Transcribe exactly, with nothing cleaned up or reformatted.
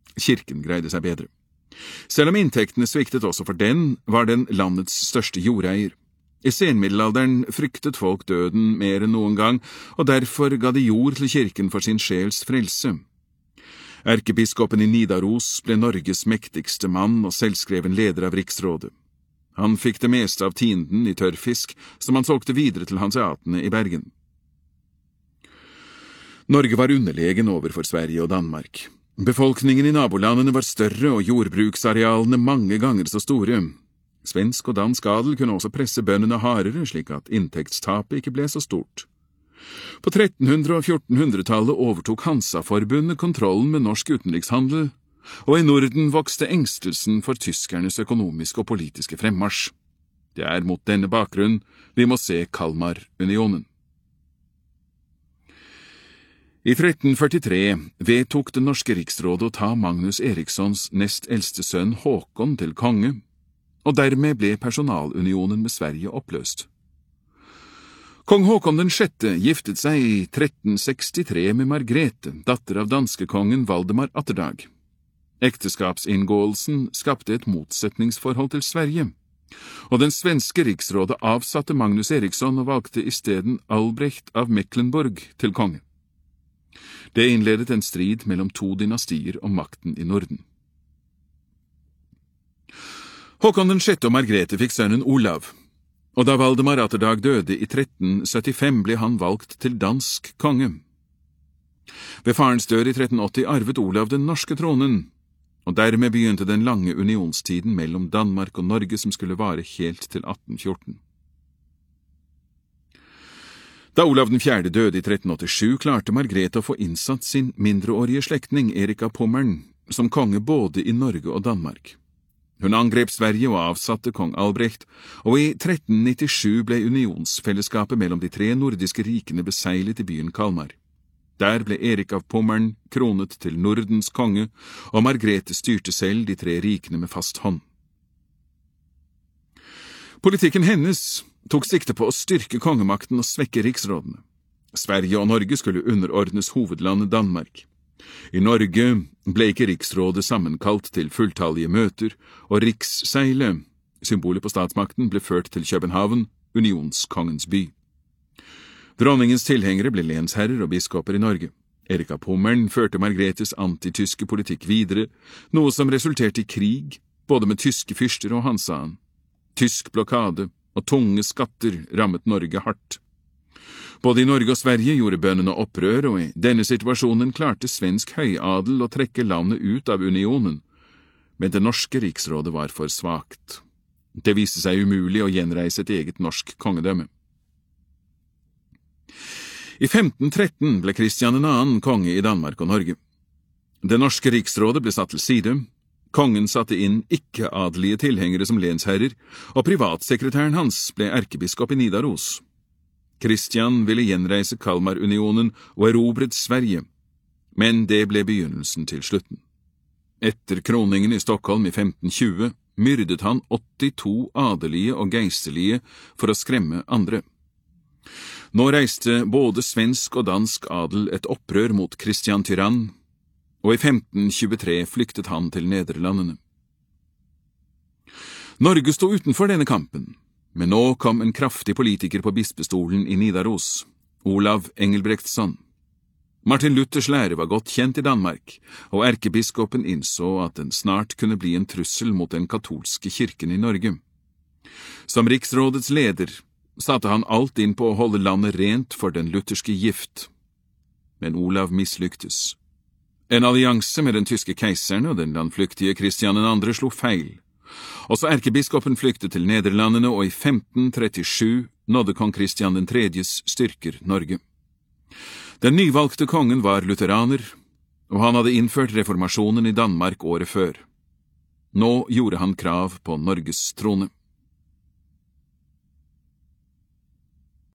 Kirken greide seg bedre. Selv om inntektene sviktet også for den, var den landets største jordeier. I senmiddelalderen fryktet folk døden mer enn noen gang, og derfor ga de jord til kirken for sin sjels frelse. Erkebiskopen i Nidaros ble Norges mektigste mann og selvskreven leder av riksrådet. Han fikk det meste av tienden i tørrfisk, som han solgte videre til hanseatene i Bergen. Norge var underlegen overfor Sverige og Danmark. Befolkningen i nabolandene var større og jordbruksarealene mange ganger så store. Svensk og dansk adel kunne også presse bøndene hardere, slik at inntektstapet ikke ble så stort. På trettenhundre- og fjortenhundretallet overtok Hansa-forbundet kontrollen med norsk utenrikshandel, og i Norden vokste engstelsen for tyskernes økonomiske og politiske fremmarsj. Det er mot denne bakgrunn vi må se Kalmarunionen. I tretten førtitre vedtok det norske riksrådet å ta Magnus Erikssons nest eldste sønn Håkon til konge, og dermed ble personalunionen med Sverige oppløst. Kong Håkon den sjette giftet seg i tretten sekstitre med Margrethe, datter av danskekongen Valdemar Atterdag. Ekteskapsinngåelsen skapte et motsetningsforhold til Sverige, og den svenske riksrådet avsatte Magnus Eriksson og valgte i stedet Albrecht av Mecklenburg til konge. Det innledet en strid mellom to dynastier om makten i Norden. Håkon den sjette og Margrethe fikk sønnen Olav, og da Valdemar Atterdag døde i tretten syttifem ble han valgt til dansk konge. Ved farens død i tretten åtti arvet Olav den norske tronen, og dermed begynte den lange unionstiden mellom Danmark og Norge som skulle vare helt til atten fjorten. Da Olav den fjerde døde i tretten åttisju, klarte Margrethe å få innsatt sin mindreårige slektning Erik av Pommern som konge både i Norge og Danmark. Hun angrep Sverige og avsatte kong Albrecht, og i tretten nittisju ble unionsfellesskapet mellom de tre nordiske rikene beseglet i byen Kalmar. Der ble Erik av Pommern kronet til Nordens konge, og Margrethe styrte selv de tre rikene med fast hånd. Politikken hennes tok sikte på å styrke kongemakten og svekke riksrådene. Sverige og Norge skulle underordnes hovedlandet Danmark. I Norge ble ikke riksrådet sammenkalt til fulltallige møter, og riksseilet, symbolet på statsmakten, ble ført til København, unionskongens by. Dronningens tilhengere ble lensherrer og biskoper i Norge. Erik av Pommern førte Margrethes antityske politikk videre, noe som resulterte i krig, både med tyske fyrster og Hansaen. Tysk blokade og tunge skatter rammet Norge hardt. Både i Norge og Sverige gjorde bøndene opprør, og i denne situasjonen klarte svensk høyadel å trekke landet ut av unionen, men det norske riksrådet var for svakt. Det viste seg umulig å gjenreise et eget norsk kongedømme. I femten tretten ble Kristian den annen konge i Danmark og Norge. Det norske riksrådet ble satt til side, kongen satte inn ikke-adelige tilhengere som lensherrer, og privatsekretæren hans ble erkebiskop i Nidaros. Kristian ville gjenreise Kalmarunionen og erobret Sverige, men det ble begynnelsen til slutten. Etter kroningen i Stockholm i femten tjue myrdet han åttito adelige og geistelige for å skremme andre. Nå reiste både svensk og dansk adel et opprør mot Kristian Tyrann, og i femten tjuetre flyktet han til Nederlandene. Norge stod utenfor denne kampen, men nå kom en kraftig politiker på bispestolen i Nidaros, Olav Engelbrektsson. Martin Luthers lære var godt kjent i Danmark, og erkebiskopen innså at den snart kunne bli en trussel mot den katolske kirken i Norge. Som riksrådets leder satte han alt inn på å holde landet rent for den lutherske gift. Men Olav mislyktes. En allianse med den tyske keiseren og den landflyktige Kristian den andre slo feil. Også erkebiskopen flyktet til Nederlandene, og i femten trettisju nådde kong Kristian den tredjes styrker Norge. Den nyvalgte kongen var lutheraner, og han hadde innført reformasjonen i Danmark året før. Nå gjorde han krav på Norges trone.